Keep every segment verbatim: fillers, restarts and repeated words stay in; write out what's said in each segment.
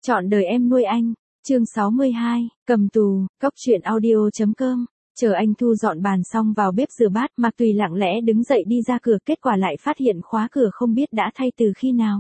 Chọn đời em nuôi anh, chương sáu mươi hai, cầm tù, cóc truyện audio chấm com. Chờ anh thu dọn bàn xong vào bếp rửa bát, Mạc Tùy lặng lẽ đứng dậy đi ra cửa, kết quả lại phát hiện khóa cửa không biết đã thay từ khi nào.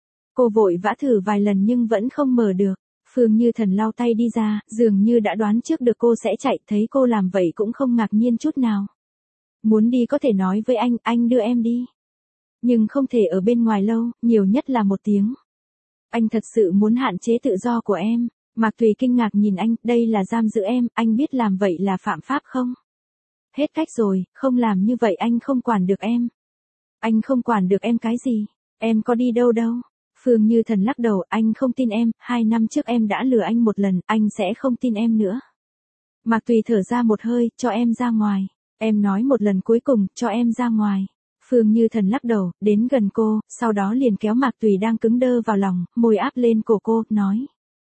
Cô vội vã thử vài lần nhưng vẫn không mở được. Phương Như Thần lau tay đi ra, dường như đã đoán trước được cô sẽ chạy, thấy cô làm vậy cũng không ngạc nhiên chút nào. Muốn đi có thể nói với anh, anh đưa em đi. Nhưng không thể ở bên ngoài lâu, nhiều nhất là một tiếng. Anh thật sự muốn hạn chế tự do của em. Mạc Tùy kinh ngạc nhìn anh, đây là giam giữ em, anh biết làm vậy là phạm pháp không? Hết cách rồi, không làm như vậy anh không quản được em. Anh không quản được em cái gì? Em có đi đâu đâu? Phương Như Thần lắc đầu, anh không tin em, hai năm trước em đã lừa anh một lần, anh sẽ không tin em nữa. Mạc Tùy thở ra một hơi, cho em ra ngoài. Em nói một lần cuối cùng, cho em ra ngoài. Phương Như Thần lắc đầu, đến gần cô, sau đó liền kéo Mạc Tùy đang cứng đơ vào lòng, môi áp lên cổ cô, nói.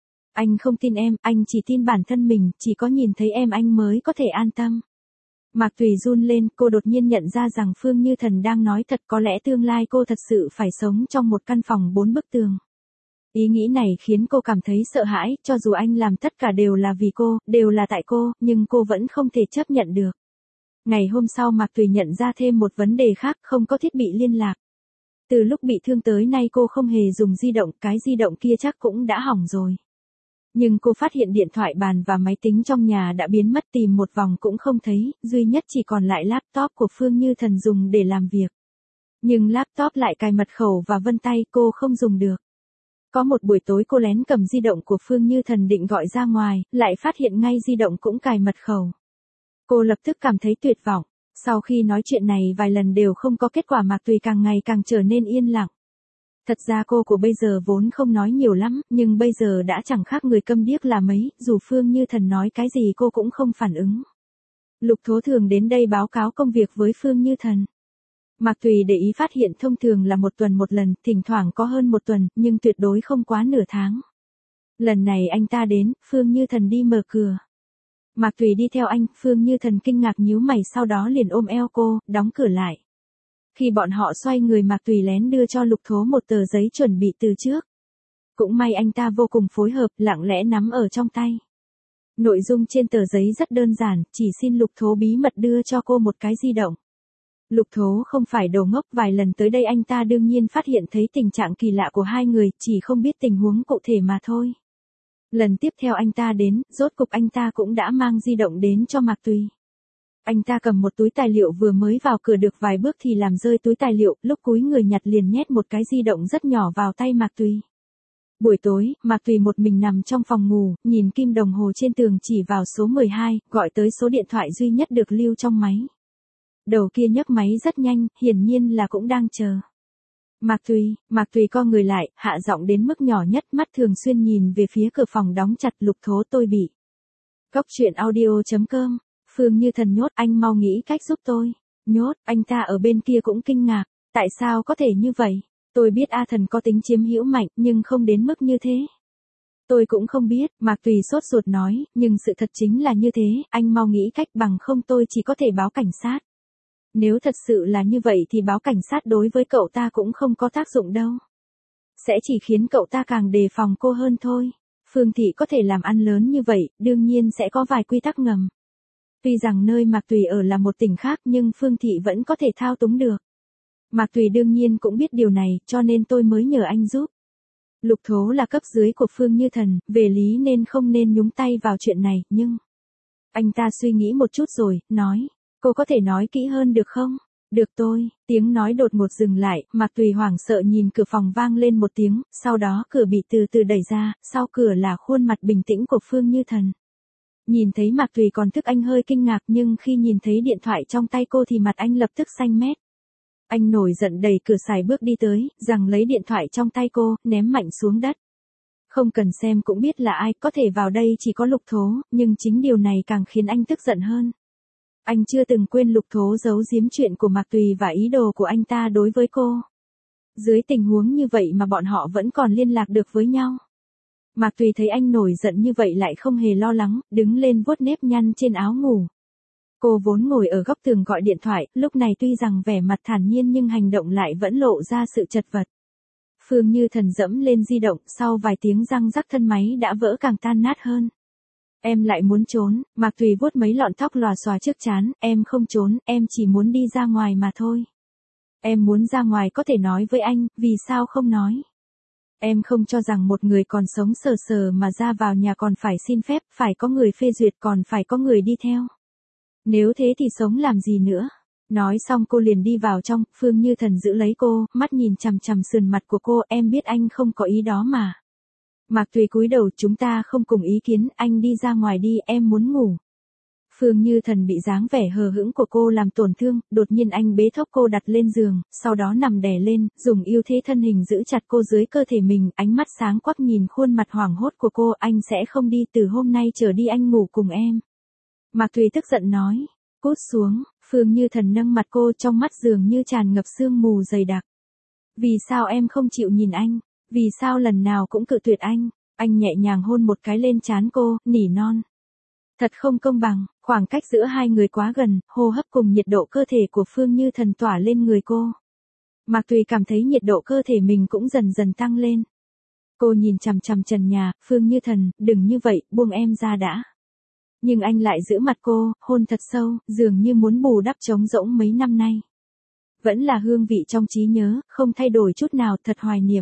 Anh không tin em, anh chỉ tin bản thân mình, chỉ có nhìn thấy em anh mới có thể an tâm. Mạc Tùy run lên, cô đột nhiên nhận ra rằng Phương Như Thần đang nói thật, có lẽ tương lai cô thật sự phải sống trong một căn phòng bốn bức tường. Ý nghĩ này khiến cô cảm thấy sợ hãi, cho dù anh làm tất cả đều là vì cô, đều là tại cô, nhưng cô vẫn không thể chấp nhận được. Ngày hôm sau Mạc Tùy nhận ra thêm một vấn đề khác, không có thiết bị liên lạc. Từ lúc bị thương tới nay cô không hề dùng di động, cái di động kia chắc cũng đã hỏng rồi. Nhưng cô phát hiện điện thoại bàn và máy tính trong nhà đã biến mất, tìm một vòng cũng không thấy, duy nhất chỉ còn lại laptop của Phương Như Thần dùng để làm việc. Nhưng laptop lại cài mật khẩu và vân tay, cô không dùng được. Có một buổi tối cô lén cầm di động của Phương Như Thần định gọi ra ngoài, lại phát hiện ngay di động cũng cài mật khẩu. Cô lập tức cảm thấy tuyệt vọng. Sau khi nói chuyện này vài lần đều không có kết quả, Mạc Tùy càng ngày càng trở nên yên lặng. Thật ra cô của bây giờ vốn không nói nhiều lắm, nhưng bây giờ đã chẳng khác người câm điếc là mấy, dù Phương Như Thần nói cái gì cô cũng không phản ứng. Lục Thố thường đến đây báo cáo công việc với Phương Như Thần. Mạc Tùy để ý phát hiện thông thường là một tuần một lần, thỉnh thoảng có hơn một tuần, nhưng tuyệt đối không quá nửa tháng. Lần này anh ta đến, Phương Như Thần đi mở cửa. Mạc Tùy đi theo anh, Phương Như Thần kinh ngạc nhíu mày, sau đó liền ôm eo cô, đóng cửa lại. Khi bọn họ xoay người, Mạc Tùy lén đưa cho Lục Thố một tờ giấy chuẩn bị từ trước. Cũng may anh ta vô cùng phối hợp, lặng lẽ nắm ở trong tay. Nội dung trên tờ giấy rất đơn giản, chỉ xin Lục Thố bí mật đưa cho cô một cái di động. Lục Thố không phải đồ ngốc, vài lần tới đây anh ta đương nhiên phát hiện thấy tình trạng kỳ lạ của hai người, chỉ không biết tình huống cụ thể mà thôi. Lần tiếp theo anh ta đến, rốt cục anh ta cũng đã mang di động đến cho Mạc Tùy. Anh ta cầm một túi tài liệu, vừa mới vào cửa được vài bước thì làm rơi túi tài liệu, lúc cúi người nhặt liền nhét một cái di động rất nhỏ vào tay Mạc Tùy. Buổi tối, Mạc Tùy một mình nằm trong phòng ngủ, nhìn kim đồng hồ trên tường chỉ vào số mười hai, gọi tới số điện thoại duy nhất được lưu trong máy. Đầu kia nhấc máy rất nhanh, hiển nhiên là cũng đang chờ. Mạc Tùy, Mạc Tùy co người lại, hạ giọng đến mức nhỏ nhất, mắt thường xuyên nhìn về phía cửa phòng đóng chặt. Lục Thố, tôi bị. Cóc truyện audio chấm com. Phương Như Thần nhốt, anh mau nghĩ cách giúp tôi. Nhốt, anh ta ở bên kia cũng kinh ngạc. Tại sao có thể như vậy? Tôi biết A Thần có tính chiếm hữu mạnh, nhưng không đến mức như thế. Tôi cũng không biết, Mạc Tùy sốt ruột nói, nhưng sự thật chính là như thế, anh mau nghĩ cách, bằng không tôi chỉ có thể báo cảnh sát. Nếu thật sự là như vậy thì báo cảnh sát đối với cậu ta cũng không có tác dụng đâu. Sẽ chỉ khiến cậu ta càng đề phòng cô hơn thôi. Phương Thị có thể làm ăn lớn như vậy, đương nhiên sẽ có vài quy tắc ngầm. Tuy rằng nơi Mạc Tùy ở là một tỉnh khác nhưng Phương Thị vẫn có thể thao túng được. Mạc Tùy đương nhiên cũng biết điều này, cho nên tôi mới nhờ anh giúp. Lục Thố là cấp dưới của Phương Như Thần, về lý nên không nên nhúng tay vào chuyện này, nhưng... Anh ta suy nghĩ một chút rồi, nói, cô có thể nói kỹ hơn được không? Được tôi, tiếng nói đột ngột dừng lại, Mạc Tùy hoảng sợ nhìn cửa phòng, vang lên một tiếng, sau đó cửa bị từ từ đẩy ra, sau cửa là khuôn mặt bình tĩnh của Phương Như Thần. Nhìn thấy Mạc Tùy còn thức, anh hơi kinh ngạc, nhưng khi nhìn thấy điện thoại trong tay cô thì mặt anh lập tức xanh mét. Anh nổi giận đẩy cửa xài bước đi tới, giằng lấy điện thoại trong tay cô, ném mạnh xuống đất. Không cần xem cũng biết là ai, có thể vào đây chỉ có Lục Thố, nhưng chính điều này càng khiến anh tức giận hơn. Anh chưa từng quên Lục Thố giấu giếm chuyện của Mạc Tùy và ý đồ của anh ta đối với cô. Dưới tình huống như vậy mà bọn họ vẫn còn liên lạc được với nhau. Mạc Tùy thấy anh nổi giận như vậy lại không hề lo lắng, đứng lên vuốt nếp nhăn trên áo ngủ. Cô vốn ngồi ở góc tường gọi điện thoại, lúc này tuy rằng vẻ mặt thản nhiên nhưng hành động lại vẫn lộ ra sự chật vật. Phương Như Thần dẫm lên di động, sau vài tiếng răng rắc thân máy đã vỡ càng tan nát hơn. Em lại muốn trốn, Mạc Tùy vuốt mấy lọn tóc lòa xòa trước trán, em không trốn, em chỉ muốn đi ra ngoài mà thôi. Em muốn ra ngoài có thể nói với anh, vì sao không nói? Em không cho rằng một người còn sống sờ sờ mà ra vào nhà còn phải xin phép, phải có người phê duyệt còn phải có người đi theo. Nếu thế thì sống làm gì nữa? Nói xong cô liền đi vào trong, Phương Như Thần giữ lấy cô, mắt nhìn chằm chằm sườn mặt của cô, em biết anh không có ý đó mà. Mạc Tùy cúi đầu, chúng ta không cùng ý kiến, anh đi ra ngoài đi, em muốn ngủ. Phương Như Thần bị dáng vẻ hờ hững của cô làm tổn thương, đột nhiên anh bế thốc cô đặt lên giường, sau đó nằm đè lên, dùng ưu thế thân hình giữ chặt cô dưới cơ thể mình, ánh mắt sáng quắc nhìn khuôn mặt hoảng hốt của cô, anh sẽ không đi, từ hôm nay trở đi anh ngủ cùng em. Mạc Tùy tức giận nói, cút xuống. Phương Như Thần nâng mặt cô, trong mắt dường như tràn ngập sương mù dày đặc. Vì sao em không chịu nhìn anh? Vì sao lần nào cũng cự tuyệt anh? Anh nhẹ nhàng hôn một cái lên trán cô, nỉ non. Thật không công bằng, khoảng cách giữa hai người quá gần, hô hấp cùng nhiệt độ cơ thể của Phương Như Thần tỏa lên người cô. Mạc Tùy cảm thấy nhiệt độ cơ thể mình cũng dần dần tăng lên. Cô nhìn chằm chằm trần nhà, Phương Như Thần, đừng như vậy, buông em ra đã. Nhưng anh lại giữ mặt cô, hôn thật sâu, dường như muốn bù đắp trống rỗng mấy năm nay. Vẫn là hương vị trong trí nhớ, không thay đổi chút nào, thật hoài niệm.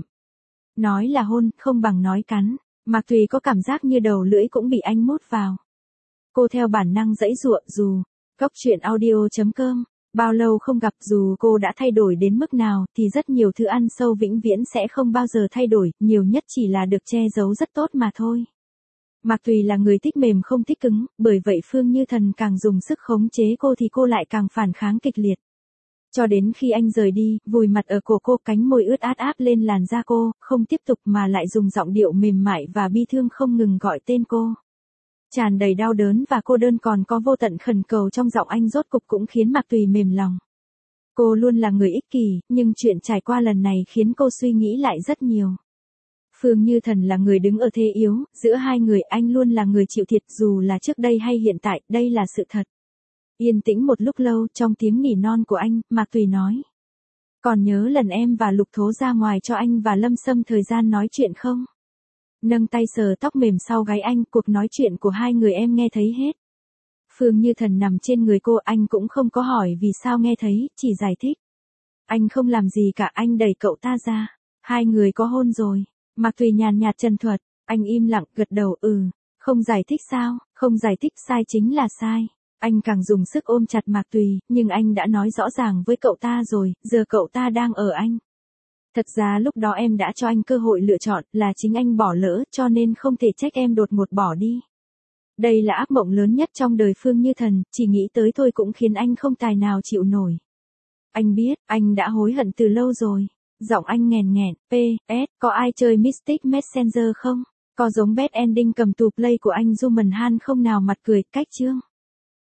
Nói là hôn, không bằng nói cắn. Mạc Tùy có cảm giác như đầu lưỡi cũng bị anh mút vào. Cô theo bản năng giãy giụa, dù. Góc truyện audio chấm com. Bao lâu không gặp, dù cô đã thay đổi đến mức nào, thì rất nhiều thứ ăn sâu vĩnh viễn sẽ không bao giờ thay đổi, nhiều nhất chỉ là được che giấu rất tốt mà thôi. Mạc Tùy là người thích mềm không thích cứng, bởi vậy Phương Như Thần càng dùng sức khống chế cô thì cô lại càng phản kháng kịch liệt. Cho đến khi anh rời đi, vùi mặt ở cổ cô, cánh môi ướt át áp lên làn da cô, không tiếp tục mà lại dùng giọng điệu mềm mại và bi thương không ngừng gọi tên cô. Tràn đầy đau đớn và cô đơn còn có vô tận khẩn cầu trong giọng anh rốt cục cũng khiến Mạc Tùy mềm lòng. Cô luôn là người ích kỷ, nhưng chuyện trải qua lần này khiến cô suy nghĩ lại rất nhiều. Phương Như Thần là người đứng ở thế yếu, giữa hai người anh luôn là người chịu thiệt, dù là trước đây hay hiện tại, đây là sự thật. Yên tĩnh một lúc lâu, trong tiếng nỉ non của anh, Mạc Tùy nói. Còn nhớ lần em và Lục Thố ra ngoài cho anh và Lâm Sâm thời gian nói chuyện không? Nâng tay sờ tóc mềm sau gáy anh, cuộc nói chuyện của hai người em nghe thấy hết. Phương Như Thần nằm trên người cô, anh cũng không có hỏi vì sao nghe thấy, chỉ giải thích. Anh không làm gì cả, anh đẩy cậu ta ra. Hai người có hôn rồi. Mạc Tùy nhàn nhạt trần thuật, anh im lặng, gật đầu, ừ. Không giải thích sao, không giải thích, sai chính là sai. Anh càng dùng sức ôm chặt Mạc Tùy, nhưng anh đã nói rõ ràng với cậu ta rồi, giờ cậu ta đang ở anh. Thật ra lúc đó em đã cho anh cơ hội lựa chọn, là chính anh bỏ lỡ, cho nên không thể trách em đột ngột bỏ đi. Đây là ác mộng lớn nhất trong đời Phương Như Thần, chỉ nghĩ tới thôi cũng khiến anh không tài nào chịu nổi. Anh biết, anh đã hối hận từ lâu rồi. Giọng anh nghèn nghẹn, pê ét, có ai chơi Mystic Messenger không? Có giống bad ending cầm tù play của anh Juman Han không nào, mặt cười, cách chương.